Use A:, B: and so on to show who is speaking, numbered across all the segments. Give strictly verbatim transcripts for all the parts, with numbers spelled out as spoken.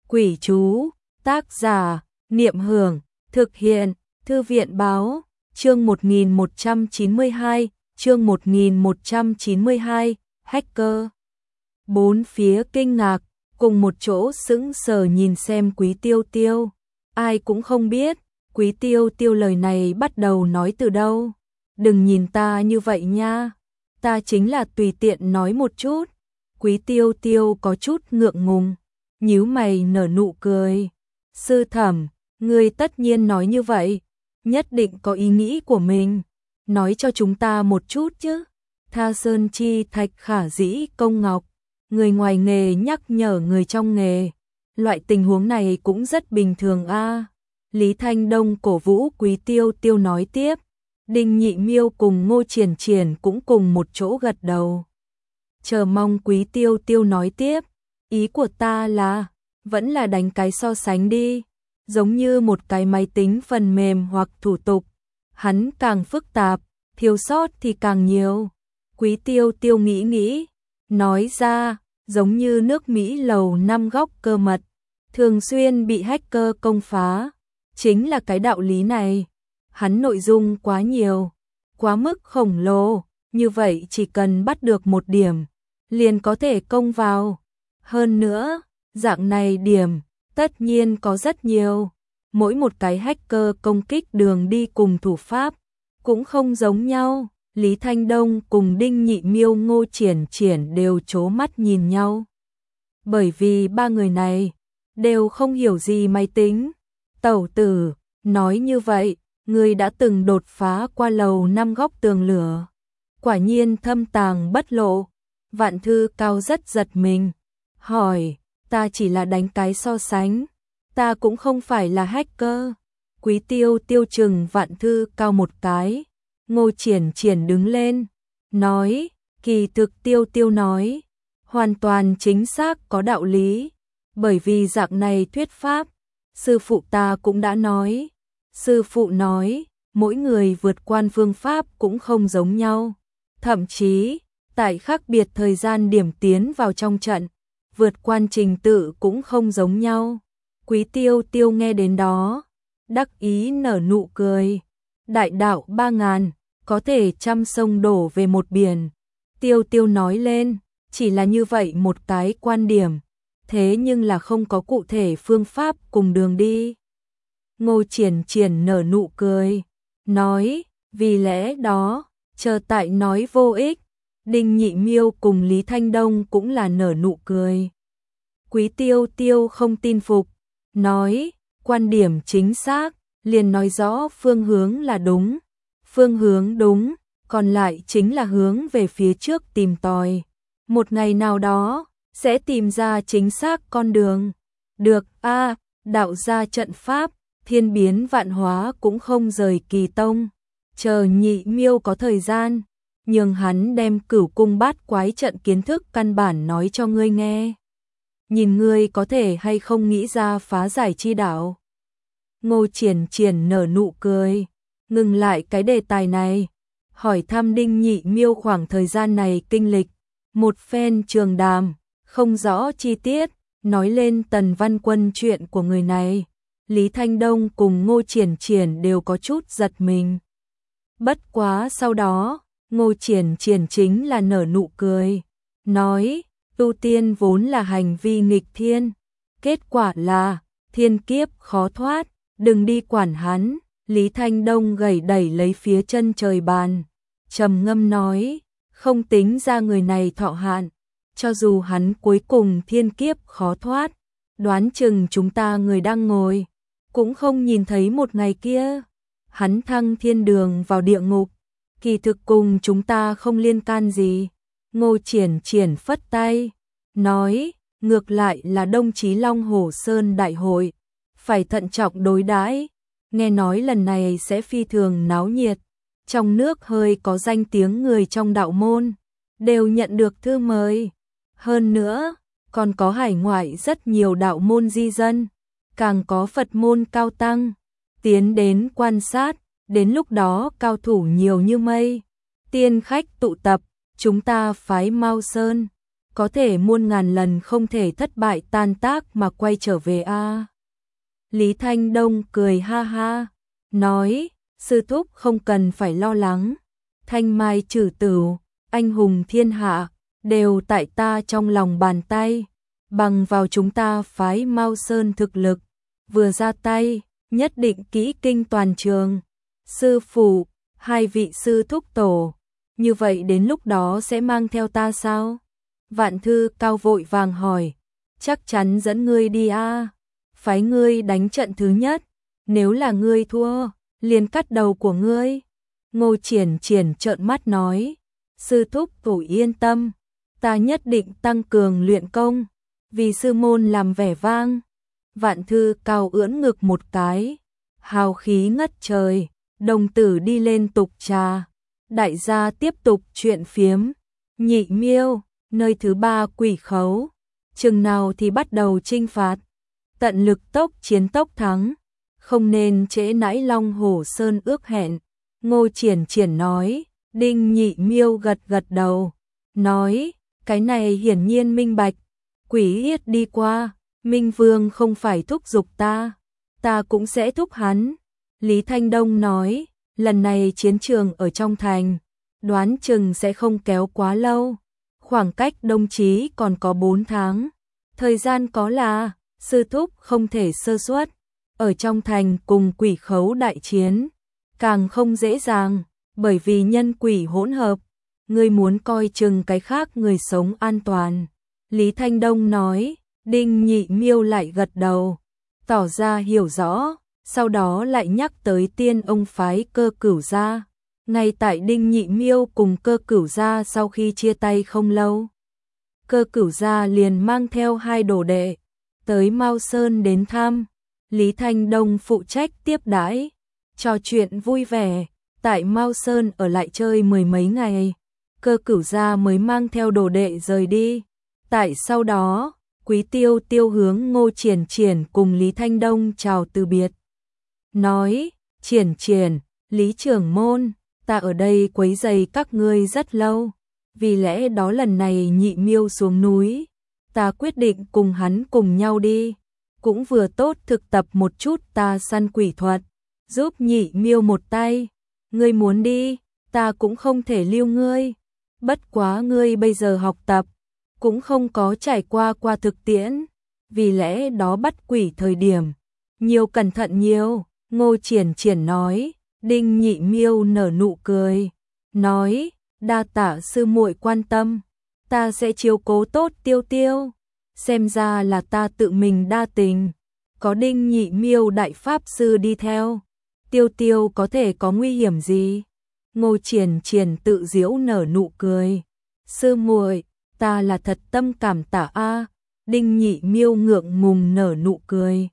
A: Quỷ chú, tác giả, Niệm Hưởng, thực hiện, Thư viện Báo, chương một nghìn một trăm chín mươi hai, chương một nghìn một trăm chín mươi hai, hacker. Bốn phía kinh ngạc, cùng một chỗ sững sờ nhìn xem Quý Tiêu Tiêu. Ai cũng không biết, Quý Tiêu Tiêu lời này bắt đầu nói từ đâu. Đừng nhìn ta như vậy nha, ta chính là tùy tiện nói một chút. Quý Tiêu Tiêu có chút ngượng ngùng, nhíu mày nở nụ cười. Sư thẩm, ngươi tất nhiên nói như vậy, nhất định có ý nghĩ của mình. Nói cho chúng ta một chút chứ. Tha Sơn Chi Thạch Khả Dĩ Công Ngọc, người ngoài nghề nhắc nhở người trong nghề. Loại tình huống này cũng rất bình thường a. Lý Thanh Đông cổ vũ Quý Tiêu Tiêu nói tiếp. Đinh Nhị Miêu cùng Ngô Triển Triển cũng cùng một chỗ gật đầu. Chờ mong Quý Tiêu Tiêu nói tiếp. Ý của ta là, vẫn là đánh cái so sánh đi. Giống như một cái máy tính phần mềm hoặc thủ tục. Hắn càng phức tạp, thiếu sót thì càng nhiều. Quý Tiêu Tiêu nghĩ nghĩ, nói ra, giống như nước Mỹ lầu năm góc cơ mật, thường xuyên bị hacker công phá. Chính là cái đạo lý này. Hắn nội dung quá nhiều, quá mức khổng lồ, như vậy chỉ cần bắt được một điểm, liền có thể công vào. Hơn nữa, dạng này điểm, tất nhiên có rất nhiều. Mỗi một cái hacker công kích đường đi cùng thủ pháp, cũng không giống nhau. Lý Thanh Đông cùng Đinh Nhị Miêu Ngô Triển Triển đều trố mắt nhìn nhau. Bởi vì ba người này, đều không hiểu gì máy tính. Tẩu tử, nói như vậy, người đã từng đột phá qua lầu năm góc tường lửa. Quả nhiên thâm tàng bất lộ. Vạn Thư Cao rất giật mình. Hỏi, ta chỉ là đánh cái so sánh. Ta cũng không phải là hacker. Quý Tiêu Tiêu chừng Vạn Thư Cao một cái. Ngô Triển Triển đứng lên. Nói, kỳ thực Tiêu Tiêu nói. Hoàn toàn chính xác có đạo lý. Bởi vì dạng này thuyết pháp. Sư phụ ta cũng đã nói. Sư phụ nói, mỗi người vượt qua phương pháp cũng không giống nhau. Thậm chí, tại khác biệt thời gian điểm tiến vào trong trận, vượt qua trình tự cũng không giống nhau. Quý Tiêu Tiêu nghe đến đó, đắc ý nở nụ cười. Đại đạo ba ngàn, có thể trăm sông đổ về một biển. Tiêu Tiêu nói lên, chỉ là như vậy một cái quan điểm. Thế nhưng là không có cụ thể phương pháp cùng đường đi. Ngô Triển Triển nở nụ cười, nói, vì lẽ đó, chờ tại nói vô ích. Đinh Nhị Miêu cùng Lý Thanh Đông cũng là nở nụ cười. Quý Tiêu Tiêu không tin phục, nói, quan điểm chính xác, liền nói rõ phương hướng là đúng. Phương hướng đúng, còn lại chính là hướng về phía trước tìm tòi. Một ngày nào đó, sẽ tìm ra chính xác con đường. Được a, đạo gia trận pháp, thiên biến vạn hóa cũng không rời Kỳ Tông. Chờ Nhị Miêu có thời gian, nhường hắn đem Cửu Cung Bát Quái trận kiến thức căn bản nói cho ngươi nghe. Nhìn ngươi có thể hay không nghĩ ra phá giải chi đạo. Ngô Triển Triển nở nụ cười, ngừng lại cái đề tài này, hỏi thăm Đinh Nhị Miêu khoảng thời gian này kinh lịch. Một phen trường đàm, không rõ chi tiết, nói lên Tần Văn Quân chuyện của người này. Lý Thanh Đông cùng Ngô Triển Triển đều có chút giật mình. Bất quá sau đó, Ngô Triển Triển chính là nở nụ cười, nói, tu tiên vốn là hành vi nghịch thiên, kết quả là thiên kiếp khó thoát, đừng đi quản hắn. Lý Thanh Đông gẩy đẩy lấy phía chân trời bàn, trầm ngâm nói, không tính ra người này thọ hạn, cho dù hắn cuối cùng thiên kiếp khó thoát, đoán chừng chúng ta người đang ngồi cũng không nhìn thấy một ngày kia. Hắn thăng thiên đường vào địa ngục, kỳ thực cùng chúng ta không liên can gì. Ngô Triển Triển phất tay, nói, ngược lại là Đông Chí Long Hồ Sơn Đại hội, phải thận trọng đối đãi. Nghe nói lần này sẽ phi thường náo nhiệt, trong nước hơi có danh tiếng người trong đạo môn, đều nhận được thư mời. Hơn nữa, còn có hải ngoại rất nhiều đạo môn di dân, càng có Phật môn cao tăng, tiến đến quan sát, đến lúc đó cao thủ nhiều như mây. Tiên khách tụ tập, chúng ta phái Mao Sơn, có thể muôn ngàn lần không thể thất bại tan tác mà quay trở về a. À. Lý Thanh Đông cười ha ha, nói, sư thúc không cần phải lo lắng, thanh mai trừ tửu, anh hùng thiên hạ, đều tại ta trong lòng bàn tay, bằng vào chúng ta phái Mao Sơn thực lực, vừa ra tay, nhất định kỹ kinh toàn trường. Sư phụ, hai vị sư thúc tổ, như vậy đến lúc đó sẽ mang theo ta sao? Vạn Thư Cao vội vàng hỏi, chắc chắn dẫn ngươi đi a, à. Phái ngươi đánh trận thứ nhất, nếu là ngươi thua, liền cắt đầu của ngươi. Ngô Triển Triển trợn mắt nói, sư thúc tổ yên tâm, ta nhất định tăng cường luyện công, vì sư môn làm vẻ vang. Vạn Thư Cao ưỡn ngực một cái, hào khí ngất trời, đồng tử đi lên tục trà. Đại gia tiếp tục chuyện phiếm. Nhị Miêu, nơi thứ ba quỷ khấu, chừng nào thì bắt đầu chinh phạt, tận lực tốc chiến tốc thắng, không nên trễ nãi Long Hổ Sơn ước hẹn. Ngô Triển Triển nói, Đinh Nhị Miêu gật gật đầu, nói, cái này hiển nhiên minh bạch, quỷ yết đi qua, Minh Vương không phải thúc giục ta, ta cũng sẽ thúc hắn. Lý Thanh Đông nói, lần này chiến trường ở trong thành, đoán chừng sẽ không kéo quá lâu, khoảng cách Đông Chí còn có bốn tháng, thời gian có là, sư thúc không thể sơ suất, ở trong thành cùng quỷ khấu đại chiến, càng không dễ dàng, bởi vì nhân quỷ hỗn hợp, ngươi muốn coi chừng cái khác người sống an toàn. Lý Thanh Đông nói, Đinh Nhị Miêu lại gật đầu, tỏ ra hiểu rõ, sau đó lại nhắc tới Tiên Ông phái Cơ Cửu gia. Ngay tại Đinh Nhị Miêu cùng Cơ Cửu gia sau khi chia tay không lâu, Cơ Cửu gia liền mang theo hai đồ đệ tới Mao Sơn đến thăm. Lý Thanh Đông phụ trách tiếp đãi, trò chuyện vui vẻ, tại Mao Sơn ở lại chơi mười mấy ngày, Cơ Cửu gia mới mang theo đồ đệ rời đi. Tại sau đó, Quý Tiêu Tiêu hướng Ngô Triển Triển cùng Lý Thanh Đông chào từ biệt, nói, Triển Triển, Lý trưởng môn, ta ở đây quấy rầy các ngươi rất lâu, vì lẽ đó lần này Nhị Miêu xuống núi, ta quyết định cùng hắn cùng nhau đi, cũng vừa tốt thực tập một chút ta săn quỷ thuật, giúp Nhị Miêu một tay. Ngươi muốn đi, ta cũng không thể lưu ngươi, bất quá ngươi bây giờ học tập, cũng không có trải qua qua thực tiễn, vì lẽ đó bắt quỷ thời điểm, nhiều cẩn thận nhiều. Ngô Triển Triển nói. Đinh Nhị Miêu nở nụ cười, nói, đa tạ sư muội quan tâm, ta sẽ chiếu cố tốt Tiêu Tiêu, xem ra là ta tự mình đa tình, có Đinh Nhị Miêu đại pháp sư đi theo, Tiêu Tiêu có thể có nguy hiểm gì? Ngô Triển Triển tự giễu nở nụ cười, sư muội, ta là thật tâm cảm tạ a. Đinh Nhị Miêu ngượng ngùng nở nụ cười,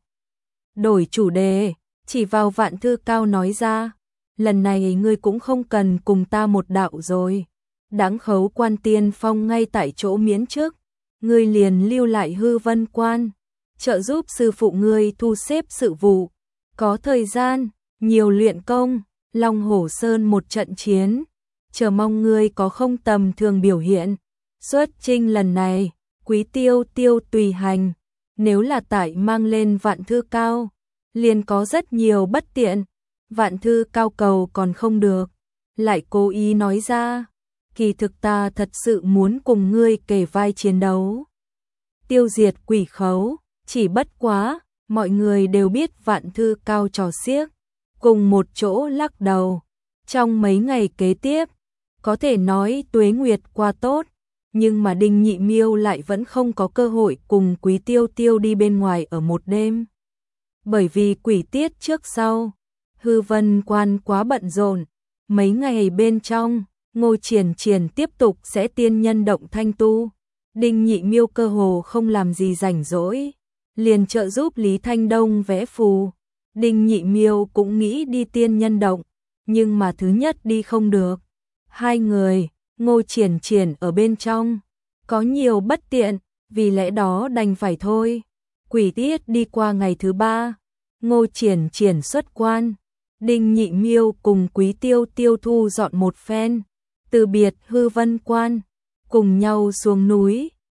A: đổi chủ đề, chỉ vào Vạn Thư Cao nói ra, lần này ngươi cũng không cần cùng ta một đạo rồi, đáng khấu quan tiên phong ngay tại chỗ miễn chức, ngươi liền lưu lại Hư Vân Quan, trợ giúp sư phụ ngươi thu xếp sự vụ, có thời gian, nhiều luyện công, Long Hổ Sơn một trận chiến, chờ mong ngươi có không tầm thường biểu hiện. Xuất chinh lần này, Quý Tiêu Tiêu tùy hành, nếu là tại mang lên Vạn Thư Cao, liền có rất nhiều bất tiện, Vạn Thư Cao cầu còn không được, lại cố ý nói ra, kỳ thực ta thật sự muốn cùng ngươi kề vai chiến đấu, tiêu diệt quỷ khấu, chỉ bất quá, mọi người đều biết Vạn Thư Cao trò xiếc, cùng một chỗ lắc đầu. Trong mấy ngày kế tiếp, có thể nói tuế nguyệt qua tốt, nhưng mà Đinh Nhị Miêu lại vẫn không có cơ hội cùng Quý Tiêu Tiêu đi bên ngoài ở một đêm. Bởi vì quỷ tiết trước sau, Hư Vân Quan quá bận rộn, mấy ngày bên trong, Ngô Triển Triển tiếp tục sẽ tiên nhân động thanh tu. Đinh Nhị Miêu cơ hồ không làm gì rảnh rỗi, liền trợ giúp Lý Thanh Đông vẽ phù. Đinh Nhị Miêu cũng nghĩ đi tiên nhân động, nhưng mà thứ nhất đi không được. Hai người, Ngô Triển Triển ở bên trong, có nhiều bất tiện, vì lẽ đó đành phải thôi. Quỷ tiết đi qua ngày thứ ba, Ngô Triển Triển xuất quan, Đinh Nhị Miêu cùng Quý Tiêu Tiêu thu dọn một phen, từ biệt Hư Vân Quan, cùng nhau xuống núi,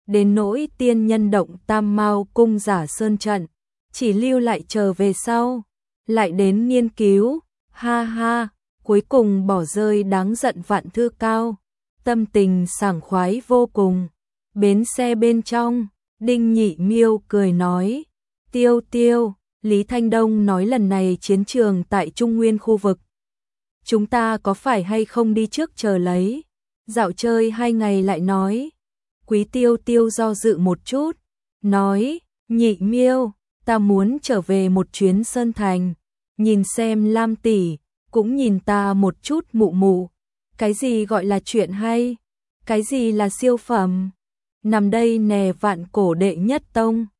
A: đến nỗi tiên nhân động Tam Mao cung giả sơn trận, chỉ lưu lại chờ về sau, lại đến nghiên cứu, ha ha, cuối cùng bỏ rơi đáng giận Vạn Thư Cao, tâm tình sảng khoái vô cùng. Bến xe bên trong, Đinh Nhị Miêu cười nói, Tiêu Tiêu, Lý Thanh Đông nói lần này chiến trường tại Trung Nguyên khu vực, chúng ta có phải hay không đi trước chờ lấy, dạo chơi hai ngày lại nói. Quý Tiêu Tiêu do dự một chút, nói, Nhị Miêu, ta muốn trở về một chuyến Sơn Thành, nhìn xem Lam tỷ, cũng nhìn ta một chút mụ mụ, cái gì gọi là chuyện hay, cái gì là siêu phẩm, nằm đây nè Vạn Cổ đệ nhất tông.